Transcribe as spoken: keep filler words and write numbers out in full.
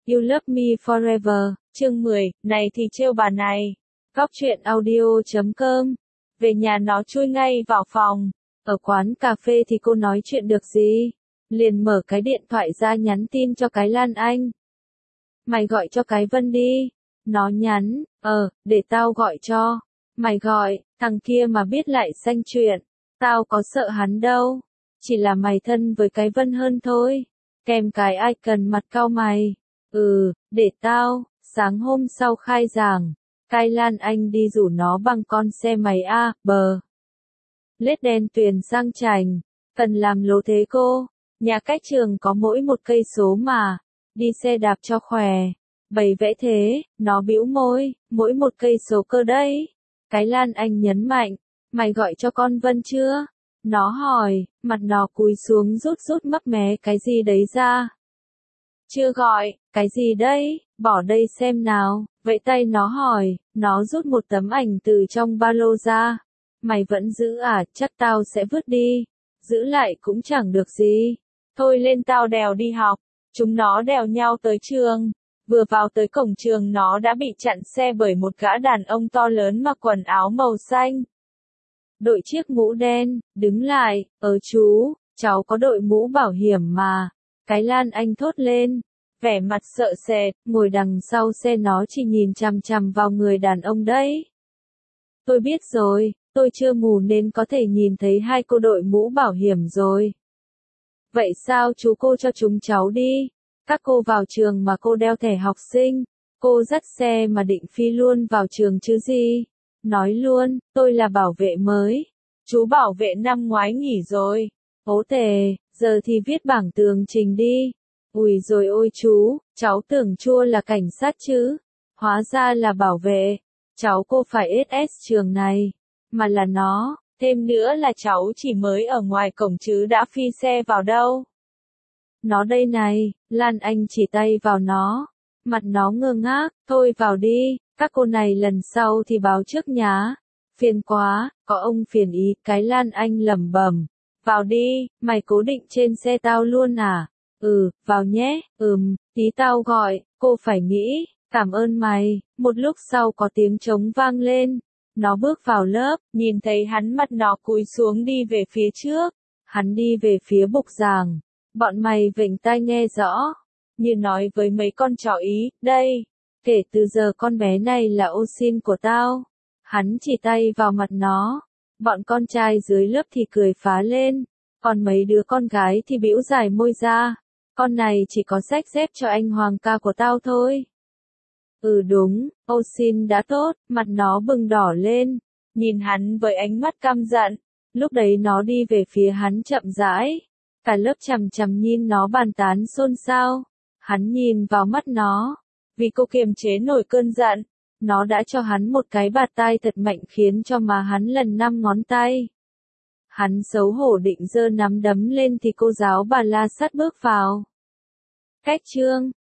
You Love Me Forever, chương mười, này thì trêu bà này. Góc truyện audio chấm com. Về nhà nó chui ngay vào phòng. Ở quán cà phê thì cô nói chuyện được gì? Liền mở cái điện thoại ra nhắn tin cho cái Lan Anh. Mày gọi cho cái Vân đi. Nó nhắn, ờ, để tao gọi cho. Mày gọi, thằng kia mà biết lại xanh chuyện. Tao có sợ hắn đâu. Chỉ là mày thân với cái Vân hơn thôi. Kèm cái ai cần mặt cau mày. Ừ, để tao. Sáng hôm sau khai giảng, cái Lan Anh đi rủ nó bằng con xe máy A, bờ. Lết đen tuyền sang Trành. Cần làm lố thế cô. Nhà cách trường có mỗi một cây số mà. Đi xe đạp cho khỏe. Bày vẽ thế, nó bĩu môi, mỗi một cây số cơ đấy. Cái Lan Anh nhấn mạnh, mày gọi cho con Vân chưa? Nó hỏi, mặt nó cúi xuống rút rút mấp mé cái gì đấy ra. Chưa gọi, cái gì đấy, bỏ đây xem nào. Vậy tay nó hỏi, nó rút một tấm ảnh từ trong ba lô ra. Mày vẫn giữ à, chắc tao sẽ vứt đi. Giữ lại cũng chẳng được gì. Thôi lên tao đèo đi học. Chúng nó đèo nhau tới trường. Vừa vào tới cổng trường nó đã bị chặn xe bởi một gã đàn ông to lớn mặc quần áo màu xanh. Đội chiếc mũ đen, đứng lại, ờ chú, cháu có đội mũ bảo hiểm mà. Cái Lan Anh thốt lên, vẻ mặt sợ sệt, ngồi đằng sau xe nó chỉ nhìn chằm chằm vào người đàn ông đấy. Tôi biết rồi, tôi chưa mù nên có thể nhìn thấy hai cô đội mũ bảo hiểm rồi. Vậy sao chú cô cho chúng cháu đi? Các cô vào trường mà cô đeo thẻ học sinh, cô dắt xe mà định phi luôn vào trường chứ gì. Nói luôn, tôi là bảo vệ mới. Chú bảo vệ năm ngoái nghỉ rồi. Ố tề, giờ thì viết bảng tường trình đi. Ui rồi ôi chú, cháu tưởng Chua là cảnh sát chứ. Hóa ra là bảo vệ. Cháu cô phải ét ét trường này. Mà là nó, thêm nữa là cháu chỉ mới ở ngoài cổng chứ đã phi xe vào đâu. Nó đây này, Lan Anh chỉ tay vào nó. Mặt nó ngơ ngác, thôi vào đi, các cô này lần sau thì báo trước nhá. Phiền quá, có ông phiền ý, cái Lan Anh lẩm bẩm. Vào đi, mày cố định trên xe tao luôn à? Ừ, vào nhé, ừm, tí tao gọi, cô phải nghĩ, cảm ơn mày. Một lúc sau có tiếng trống vang lên. Nó bước vào lớp, nhìn thấy hắn mặt nó cúi xuống đi về phía trước. Hắn đi về phía bục giảng. Bọn mày vểnh tai nghe rõ. Như nói với mấy con chó ý, đây. Kể từ giờ con bé này là ô sin của tao. Hắn chỉ tay vào mặt nó. Bọn con trai dưới lớp thì cười phá lên. Còn mấy đứa con gái thì bĩu dài môi ra. Con này chỉ có xách dép cho anh Hoàng ca của tao thôi. Ừ đúng, ô sin đã tốt, mặt nó bừng đỏ lên. Nhìn hắn với ánh mắt căm giận. Lúc đấy nó đi về phía hắn chậm rãi. Cả lớp chằm chằm nhìn nó bàn tán xôn xao. Hắn nhìn vào mắt nó. Vì cô kiềm chế nổi cơn giận, nó đã cho hắn một cái bạt tai thật mạnh khiến cho má hắn lần năm ngón tay. Hắn xấu hổ định giơ nắm đấm lên thì cô giáo bà la sát bước vào. Cách chương